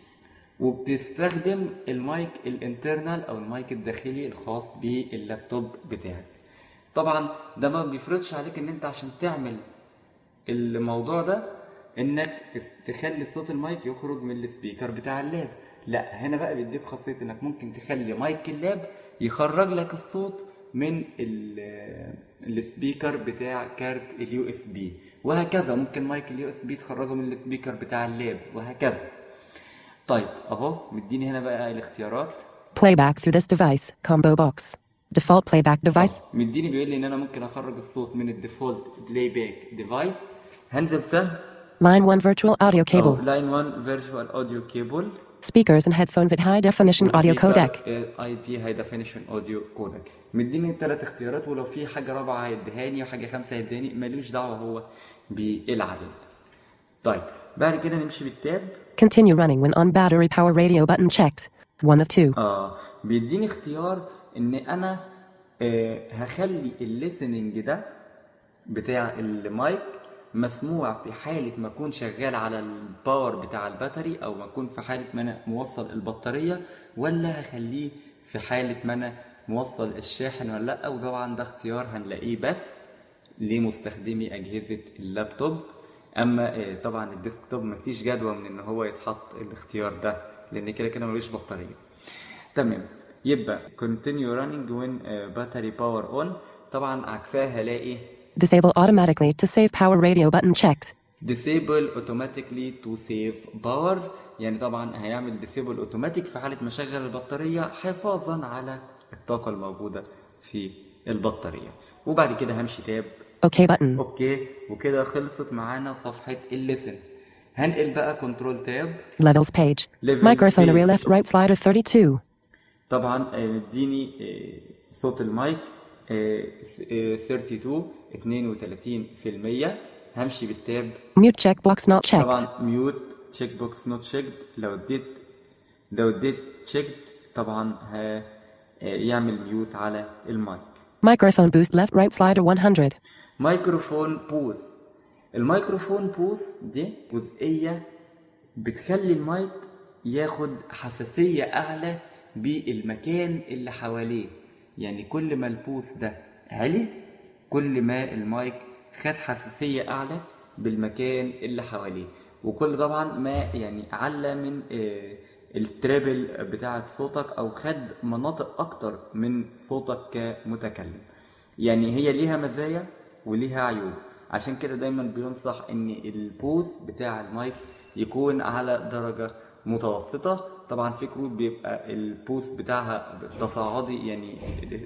وبتستخدم المايك الانترنال او المايك الداخلي الخاص باللابتوب بتاعك. طبعا ده ما بيفرضش عليك ان انت عشان تعمل الموضوع ده انك تخلي صوت المايك يخرج من السبيكر بتاع اللاب. لا، هنا بقى بيديك خاصية انك ممكن تخلي مايك اللاب يخرج لك الصوت من السبيكر بتاع كارت اليو اس بي، وهكذا ممكن مايك اليو اس بي تخرجه من السبيكر بتاع اللاب وهكذا. طيب اهو مديني هنا بقى الاختيارات. Playback through this device, combo box. Default playback device. مديني بيقول لي ان انا ممكن اخرج الصوت من الديفولت بلاي باك ديفايس. هنزل سهم Line 1 virtual audio cable. لاين 1 فيرتشوال اوديو كيبل. Speakers and headphones at high definition audio codec. اي تي هاي ديفينيشن اوديو كودك. مديني 3 اختيارات، ولو في حاجه رابعه هيديهاني وحاجه خامسه هيديهاني، مالوش دعوه هو بالعدد. طيب بعد كده نمشي بالتاب. Continue running when on battery power radio button checked. 1 of 2. بيديني اختيار ان انا هخلي الليسننج ده بتاع المايك مسموع في حالة ما اكون شغال على الباور بتاع الباتري، او ما اكون في حالة ما انا موصل البطارية، ولا هخليه في حالة ما انا موصل الشاحن ولا لا. وطبعا ده اختيار هنلاقيه بس لمستخدمي اجهزة اللابتوب. اما طبعا الديسكتوب مفيش جدوى من ان هو يتحط الاختيار ده، لان كده كده ملوش بطارية. تمام، يبقى continue running when battery power on. طبعا عكسها هلاقي Disable automatically to save power radio button checked. disable automatically to save power، يعني طبعا هيعمل disable automatic في حالة ما شغل البطارية حفاظا على الطاقة الموجودة في البطارية. وبعد كده همشي تاب OK button. اوكي، وكده خلصت معانا صفحة الليسن. هنقل بقى كنترول تاب Levels page. Level Microphone page. area left right slider 32. طبعا مديني صوت المايك 32%. همشي بالتاب. Mute checkbox not checked. طبعا ميوت تشيك بوكس نوت تشيكد. لو اديت تشيكد طبعا يعمل ميوت على المايك. Microphone boost left right slider 100. مايكروفون بوث. الميكروفون بوث دي جزئية بتخلي المايك ياخد حساسية أعلى بالمكان اللي حواليه. يعني كل ما البوث ده عالي كل ما المايك خد حساسية أعلى بالمكان اللي حواليه، وكل طبعا ما يعني على من الترابل بتاعة صوتك أو خد مناطق أكتر من صوتك كمتكلم. يعني هي ليها مزايا وليها عيوب، عشان كده دايما بينصح ان البوث بتاع المايك يكون على درجة متوسطة. طبعا في كروت بيبقى البوث بتاعها تصاعدي، يعني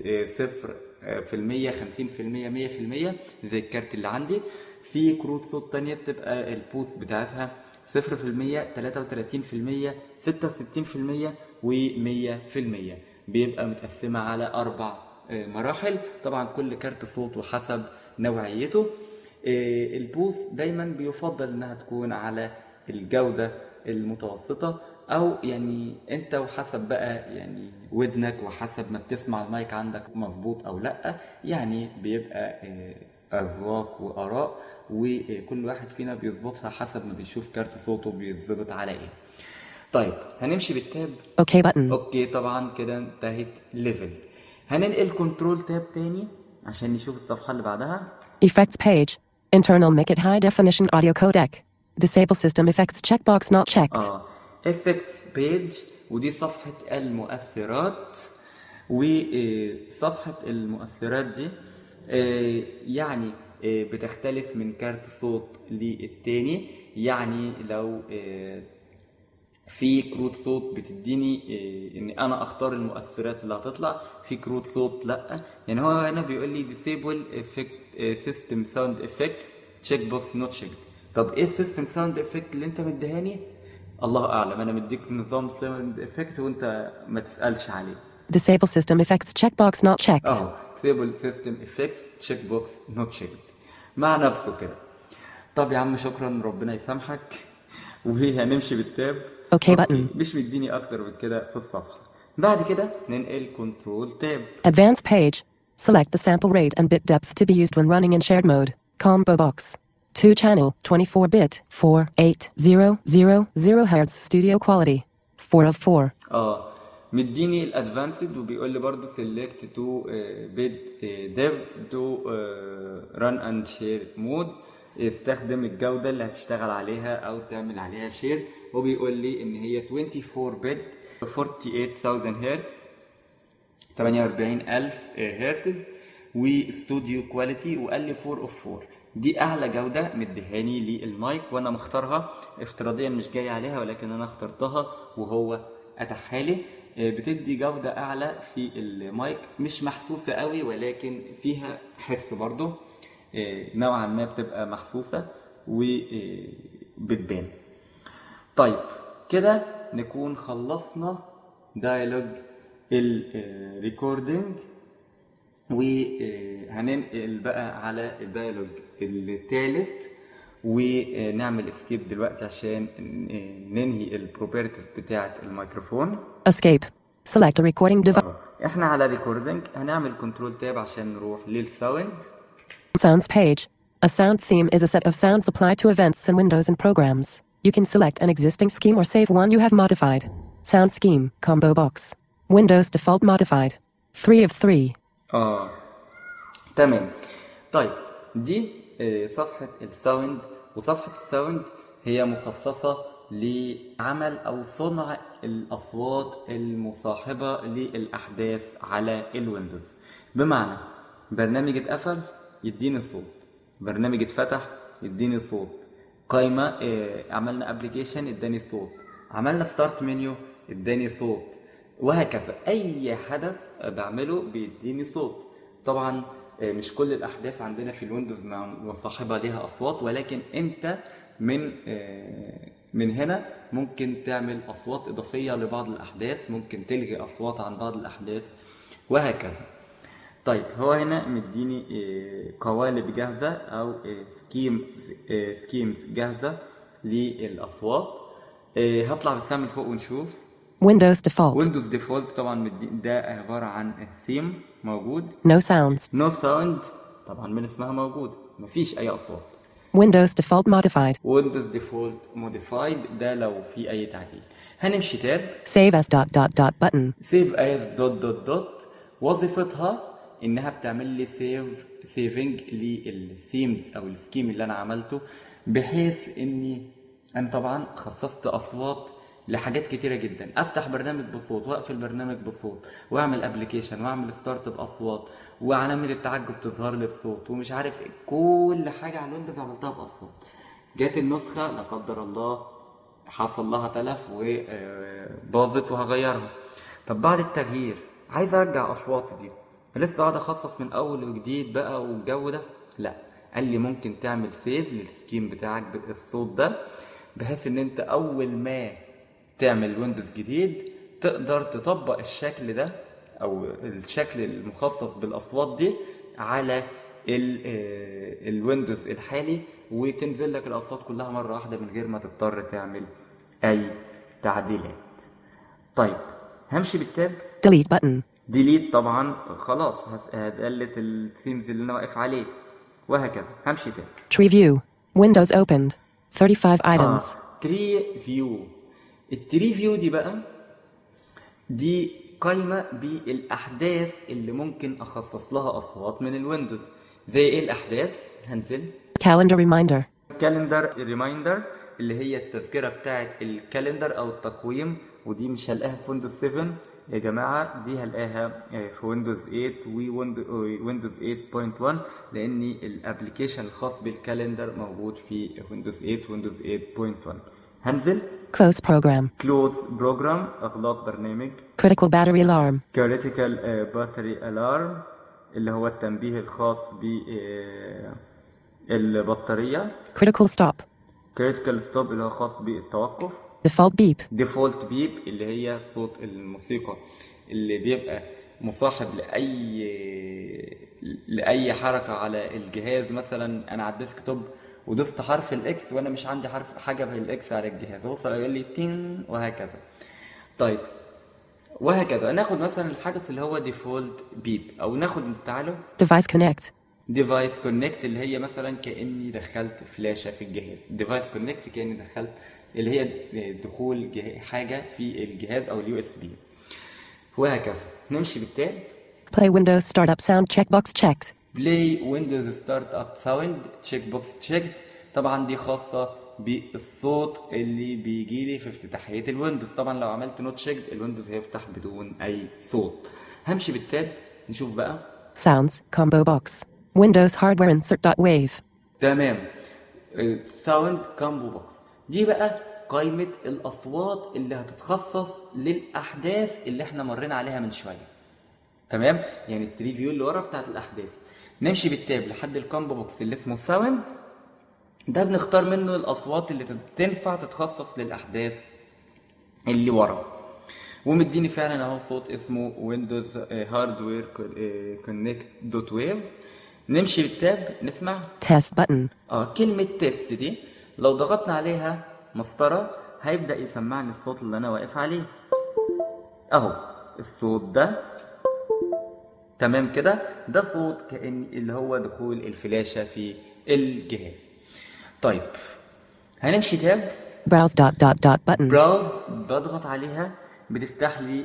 0%، 50%، 100%، زي الكارت اللي عندي. في كروت صوت تانية بتبقى البوث بتاعتها 0%، 33%، 66%، و100%. بيبقى متقسمة على 4 مراحل. طبعا كل كارت صوت وحسب نوعيته. البوث دايما بيفضل انها تكون على الجودة المتوسطة، او يعني انت وحسب بقى يعني ودنك وحسب ما بتسمع المايك عندك مظبوط او لا. يعني بيبقى اذواق واراء، وكل واحد فينا بيظبطها حسب ما بيشوف كارت صوته بيتظبط على ايه. طيب هنمشي بالتاب. OK button. اوكي، طبعا كده انتهت ليفل. هننقل كنترول تاب تاني عشان نشوف الصفحة اللي بعدها. Effects page. Internal mic at high definition audio codec. Disable system effects checkbox not checked. effects page، ودي صفحة المؤثرات. وصفحة المؤثرات دي يعني بتختلف من كارت صوت للتاني. يعني لو في كروت صوت بتديني ان انا اختار المؤثرات اللي هتطلع، في كروت صوت لا. يعني هو هنا بيقول لي disable effect system sound effects check box not checked. طب ايه السيستم ساوند افكت اللي انت مديهاني؟ الله اعلم، انا مديك نظام ساوند افكت وانت ما تسالش عليه. Disable system effects checkbox not checked. disable system effects check box not checked مع نفسه كده. طب يا عم شكرا، ربنا يسامحك. وهنمشي بالتاب. OK button. مش مديني اكتر من كده في الصفحه. بعد كده ننقل كنترول تاب. Advanced page. Select the sample rate and bit depth to be used when running in shared mode. Combo box. 2 channel 24-bit 4800 Hz studio quality 4 of 4. مديني الادفانسد وبيقول لي برضه select to bid dev to run and share mode. استخدم الجودة اللي هتشتغل عليها او تعمل عليها شير. وبيقول لي ان هي 24 بت 48000 هرتز 48000 هرتز واستوديو كواليتي، وقال لي 4 اوف 4. دي اعلى جودة مديهاني للمايك وانا مختارها افتراضيا، مش جاي عليها ولكن انا اخترتها وهو اتاحها لي. بتدي جودة اعلى في المايك، مش محسوسة قوي ولكن فيها حس برضو نوعا ما، بتبقى محسوسة وبتبان. طيب كده نكون خلصنا دايلوج الريكوردينج، وهننقل بقى على الدايلوج الثالث ونعمل اسكيب دلوقتي عشان ننهي البروبرتيز بتاعة الميكروفون. Escape. Select a recording device. احنا على ريكوردينج، هنعمل كنترول تاب عشان نروح للساوند. Sounds page. A sound theme is a set of sounds applied to events in Windows and programs. You can select an existing scheme or save one you have modified. Sound scheme, combo box. Windows default modified. 3 of 3. تمام. طيب دي صفحة الساوند، وصفحة الساوند هي مخصصة لعمل أو صنع الأصوات المصاحبة للأحداث على الويندوز. بمعنى برنامج اتقفل يديني صوت، برنامج اتفتح يديني صوت، قائمة عملنا ابليكيشن اداني صوت، عملنا ستارت منيو اداني صوت، وهكذا. أي حدث بعمله بيديني صوت. طبعا مش كل الأحداث عندنا في الويندوز مصاحبة ليها أصوات، ولكن أنت من هنا ممكن تعمل أصوات إضافية لبعض الأحداث، ممكن تلغي أصوات عن بعض الأحداث وهكذا. طيب هو هنا مديني قوالب جاهزة أو سكيمز جاهزة للأصوات. هطلع بالسهم لفوق ونشوف. Windows default. ويندوز ديفولت طبعا ده عبارة عن ثيم موجود. No sounds. No sound طبعا من اسمها موجود، مفيش أي أصوات. Windows default modified. ويندوز ديفولت موديفايد ده لو في أي تعديل. هنمشي تاب. Save as ... button. Save as ... وظيفتها إنها بتعمل لي سيفنج للثيمز أو السكيم اللي أنا عملته، بحيث إني أنا طبعا خصصت أصوات لحاجات كتيرة جدا. افتح برنامج بصوت واقفل برنامج بصوت واعمل ابلكيشن واعمل ستارت باصوات وعلامة التعجب تظهر لي بصوت ومش عارف ايه، كل حاجة على الويندوز عملتها باصوات. جات النسخة لا قدر الله حصل لها تلف وباظت وهغيرها. طب بعد التغيير عايز ارجع اصواتي دي، لسه قاعد اخصص من اول وجديد بقى والجو ده؟ لا، قال لي ممكن تعمل سيف للسكيم بتاعك بالصوت ده، بحيث ان انت اول ما تعمل ويندوز جديد تقدر تطبق الشكل ده او الشكل المخصص بالاصوات دي على الويندوز الحالي، وتنزل لك الاصوات كلها مره واحده من غير ما تضطر تعمل اي تعديلات. طيب همشي بالتاب. Delete button. ديليت طبعا خلاص هتقلت الثيمز اللي انا واقف عليه وهكذا. همشي تاب. Tree view. Windows opened. 35 items. تري فيو. التري فيو دي بقى دي قائمة بالأحداث اللي ممكن أخصص لها أصوات من الويندوز. زي إيه الأحداث؟ هنزل Calendar reminder. كالندر ريمايندر اللي هي التذكرة بتاعت الكالندر أو التقويم، ودي مش هلاقيها في ويندوز 7 يا جماعة، دي هلاقيها في ويندوز 8 ويندوز 8.1 لأن الابليكيشن الخاص بالكالندر موجود في ويندوز 8 ويندوز 8.1. هنزل Close program. Close program إغلاق برنامج. Critical battery alarm. Critical battery alarm اللي هو التنبيه الخاص بالبطارية. Critical stop. Critical stop اللي هو خاص بالتوقف. Default beep. Default beep اللي هي صوت الموسيقى اللي بيبقى مصاحب لأي حركة على الجهاز. مثلا أنا على الديسكتوب ودست حرف الاكس وانا مش عندي حاجه بالاكس على الجهاز، وصل يقول لي تين وهكذا. طيب وهكذا ناخد مثلا الحدث اللي هو ديفولت بيب، او ناخد تعالوا Device connect. ديفايس كونكت اللي هي مثلا كاني دخلت فلاشه في الجهاز. ديفايس كونكت كاني دخلت اللي هي دخول حاجه في الجهاز او اليو اس بي. وهكذا. نمشي بالتاب. Play Windows Startup Sound checkbox checked. بلاي ويندوز ستارت اب ساوند تشيك بوكس تشيكد. طبعا دي خاصة بالصوت اللي بيجي لي في افتتاحية الويندوز. طبعا لو عملت نوت تشيكد الويندوز هيفتح بدون اي صوت. همشي بالتاب نشوف بقى. Sounds combo box. Windows hardware insert.wave. تمام. ساوند كامبو بوكس دي بقى قائمة الاصوات اللي هتتخصص للاحداث اللي احنا مرينا عليها من شوية. تمام، يعني التريفيو اللي ورا بتاعت الاحداث. نمشي بالتاب لحد الكامبو بوكس اللي اسمه ساوند. ده بنختار منه الاصوات اللي تنفع تتخصص للاحداث اللي ورا. ومديني فعلا اهو صوت اسمه ويندوز هاردوير كونكت دوت ويف. نمشي بالتاب نسمع Test button. كلمة تيست دي لو ضغطنا عليها مسطرة هيبدأ يسمعني الصوت اللي انا واقف عليه اهو. الصوت ده تمام كده، ده صوت كأن اللي هو دخول الفلاشة في الجهاز. طيب هنمشي تاب. Browse button. براوز بضغط عليها بتفتح لي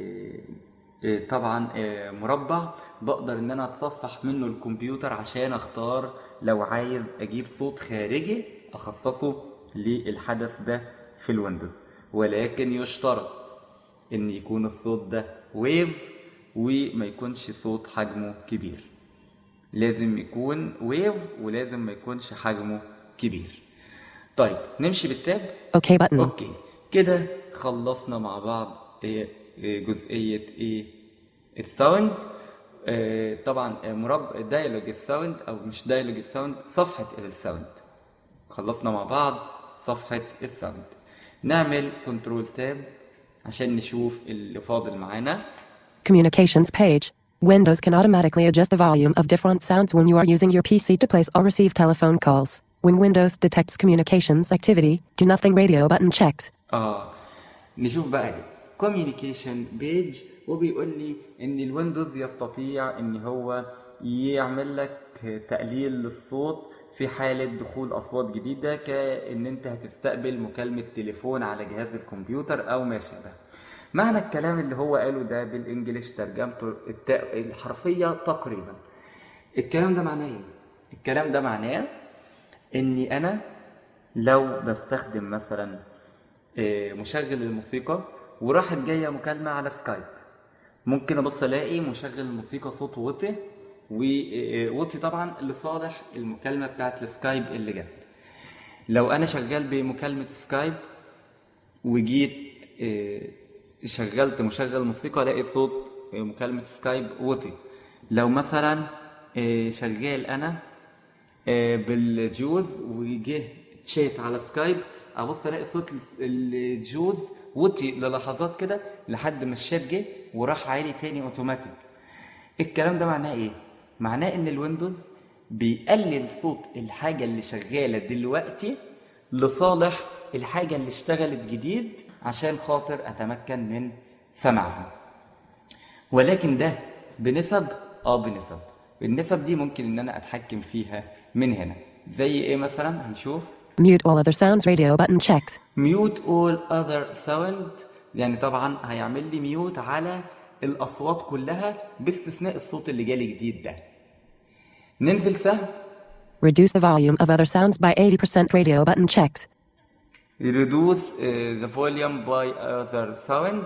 طبعا مربع بقدر ان انا اتصفح منه الكمبيوتر عشان اختار لو عايز اجيب صوت خارجي اخصصه للحدث ده في الويندوز. ولكن يشترط ان يكون الصوت ده ويف وما يكونش صوت حجمه كبير. لازم يكون ويف ولازم ما يكونش حجمه كبير. طيب نمشي بالتاب. OK button. اوكي كده خلصنا مع بعض جزئية الساوند. طبعا دايلوج الساوند او مش دايلوج الساوند، صفحة الساوند. خلصنا مع بعض صفحة الساوند. نعمل كنترول تاب عشان نشوف اللي فاضل معانا. Communications page. Windows can automatically adjust the volume of different sounds when you are using your PC to place or receive telephone calls. When Windows detects communications activity, do nothing radio button checked. نشوف بقى دي كوميونيكيشن بيج. وبيقول لي ان الويندوز يستطيع ان هو يعمل لك تقليل للصوت في حالة دخول اصوات جديدة، كأن انت هتستقبل مكالمة تليفون على جهاز الكمبيوتر او ما شابه. معنى الكلام اللي هو قاله ده بالانجليش ترجمته الحرفية تقريبا. الكلام ده معناه ايه؟ الكلام ده معناه اني انا لو بستخدم مثلا مشغل الموسيقى وراحت جايه مكالمه على سكايب، ممكن ابص الاقي مشغل الموسيقى صوته وطي ووطي طبعا لصالح المكالمه بتاعت السكايب اللي جت. لو انا شغال بمكالمه سكايب وجيت شغلت مشغل موسيقى الاقي صوت مكالمه سكايب وطي. لو مثلا شغال انا بالجوز وجه تشات على سكايب ابص الاقي صوت الجوز وطي للحظات كده لحد ما الشات جه وراح عالي تاني اوتوماتيك. الكلام ده معناه ايه؟ معناه ان الويندوز بيقلل صوت الحاجه اللي شغاله دلوقتي لصالح الحاجه اللي اشتغلت جديد عشان خاطر اتمكن من سماعها. ولكن ده بنسب بنسب. النسب دي ممكن ان انا اتحكم فيها من هنا. زي ايه مثلا؟ هنشوف. Mute all other sounds radio button checked. Mute all other sound يعني طبعا هيعمل لي ميوت على الاصوات كلها باستثناء الصوت اللي جالي جديد ده. ننزل سهم. Reduce the volume of other sounds by 80% radio button checked. Reduce the volume by other sound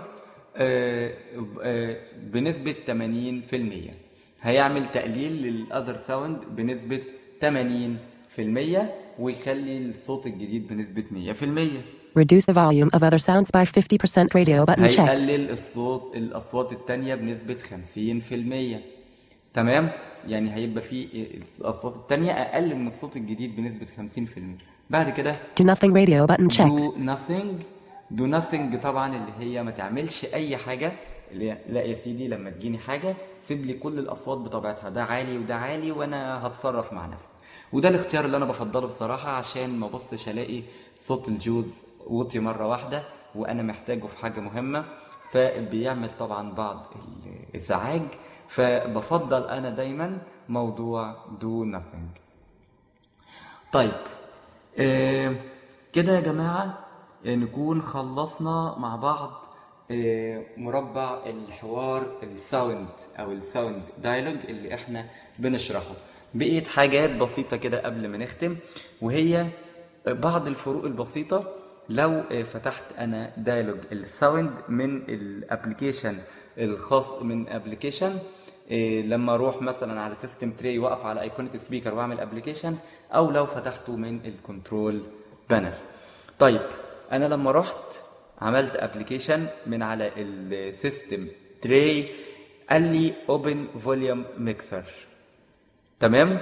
بنسبة 80%. هيعمل تقليل للأذر ساوند بنسبة 80% ويخلي الصوت الجديد بنسبة 100%. Reduce the volume of other sounds by 50% radio button checked. هيقلل الأصوات التانية بنسبة 50%. تمام؟ يعني هيبقى في الأصوات التانية أقل من الصوت الجديد بنسبة 50%. بعد كده Do nothing radio button checked. Do nothing طبعا اللي هي ما تعملش أي حاجة. لا يا سيدي، لما تجيني حاجة سيب لي كل الأصوات بطبيعتها، ده عالي وده عالي وأنا هتصرف مع نفسي. وده الاختيار اللي أنا بفضله بصراحة عشان ما بصش ألاقي صوت الجوز وطي مرة واحدة وأنا محتاجه في حاجة مهمة، فبيعمل طبعا بعض الإزعاج. فبفضل أنا دايما موضوع do nothing. طيب كده يا جماعة نكون خلصنا مع بعض مربع الحوار الساوند او الساوند دايلوج اللي احنا بنشرحه. بقيت حاجات بسيطة كده قبل ما نختم، وهي بعض الفروق البسيطة. لو فتحت انا دايلوج الساوند من الابليكيشن الخاص من ابليكيشن، لما اروح مثلا على سيستم تري واقف على ايقونة سبيكر واعمل ابليكيشن، او لو فتحته من الكنترول بانر. طيب انا لما رحت عملت ابليكيشن من على السيستم تري، قال لي اوبن فوليوم ميكسر. تمام.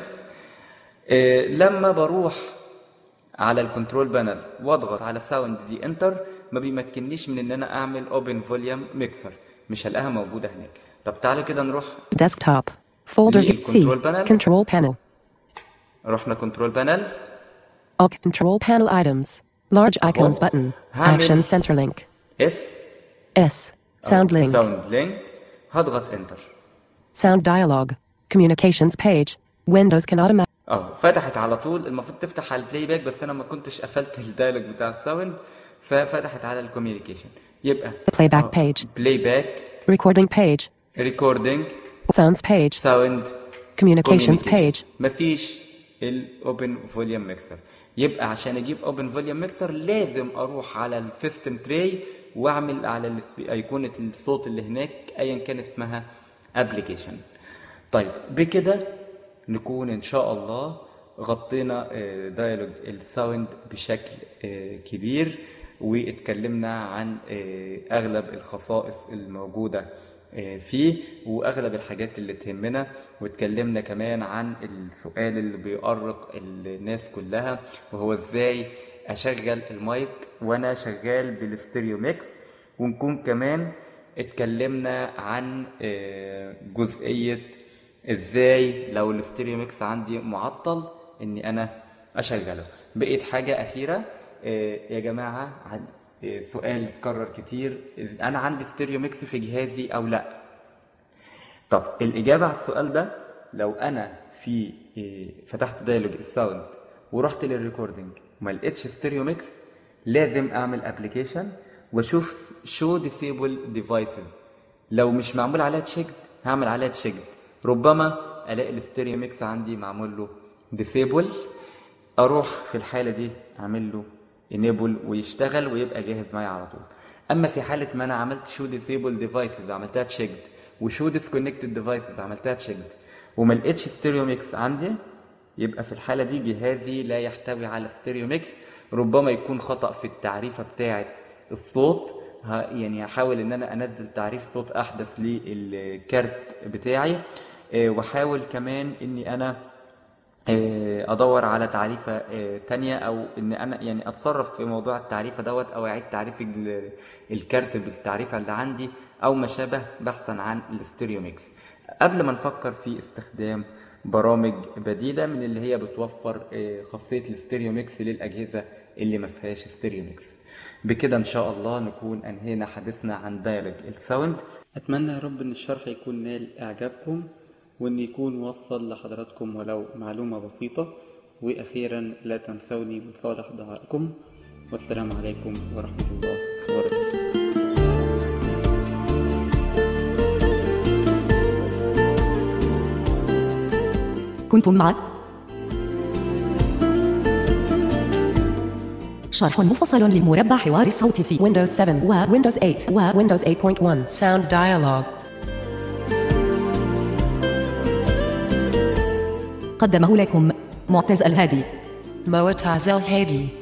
لما بروح على الكنترول بانر واضغط على ساوند دي انتر، ما بيمكننيش من ان انا اعمل اوبن فوليوم ميكسر، مش هلاقيها موجوده هناك. طب تعالوا كده نروح desktop folder C control panel. رحنا كنترول بانل. Control panel items large icons button action center link S sound link. هضغط انتر. sound dialog communications page windows can automatic. فتحت على طول. المفروض تفتح على البلاي باك، بس انا ما كنتش قفلت الدايلوج بتاع الساوند، ففتحت على الكوميونيكيشن. يبقى playback page بلاي باك recording page recording sounds page sound communications page. مفيش الاوبن فوليوم ميكسر. يبقى عشان اجيب اوبن فوليوم ميكسر لازم اروح على السيستم تري واعمل على ايقونه الصوت اللي هناك ايا كان اسمها ابلكيشن. طيب بكده نكون ان شاء الله غطينا دايلوج الساوند بشكل كبير، واتكلمنا عن اغلب الخصائص الموجوده فيه واغلب الحاجات اللي تهمنا، واتكلمنا كمان عن السؤال اللي بيؤرق الناس كلها، وهو ازاي اشغل المايك وانا شغال بالستيريو ميكس. ونكون كمان اتكلمنا عن جزئية ازاي لو الستيريو ميكس عندي معطل اني انا اشغله. بقيت حاجة اخيرة يا جماعة، سؤال اتكرر كتير، انا عندي ستيريو ميكس في جهازي او لا؟ طب الاجابة على السؤال ده، لو انا في فتحت دايلوج الساوند ورحت للريكوردنج وما لقيتش ستيريو ميكس، لازم اعمل ابلكيشن واشوف شو ديسيبل ديفايسز. لو مش معمول عليها تشيكد هعمل عليها تشيكد، ربما الاقي الستيريو ميكس عندي معمول له ديسيبل، اروح في الحالة دي اعمل له انيبل ويشتغل ويبقى جاهز معايا على طول. اما في حاله ما انا عملت شو ديسيبل ديفايسز عملتها تشيكد، وشو ديسكونكتد ديفايسز عملتها تشيكد، وما لقيتش ستيريو ميكس عندي، يبقى في الحاله دي جهازي لا يحتوي على ستيريو ميكس. ربما يكون خطا في التعريفه بتاعه الصوت، يعني هحاول ان انا انزل تعريف صوت احدث للكارت بتاعي، واحاول كمان اني انا ادور على تعريفة تانية، او ان انا يعني اتصرف في موضوع التعريفة دوت، او اعيد تعريف الكارت بالتعريفة اللي عندي او ما شابه، بحثا عن الستيريو ميكس، قبل ما نفكر في استخدام برامج بديلة من اللي هي بتوفر خاصية الستيريو ميكس للاجهزة اللي ما فيهاش ستيريو ميكس. بكده ان شاء الله نكون انهينا حديثنا عن دايلوج الساوند. اتمنى يا رب ان الشرح يكون نال اعجابكم، وان يكون وصل لحضراتكم ولو معلومة بسيطة. واخيرا لا تنسوني من صالح دعائكم، والسلام عليكم ورحمة الله وبركاته. كنتم مع شرح مفصل للمربع حوار الصوتي في Windows 7 و Windows 8 و Windows 8.1 Sound Dialog. قدمه لكم معتز الهادي. Moataz El Hadi.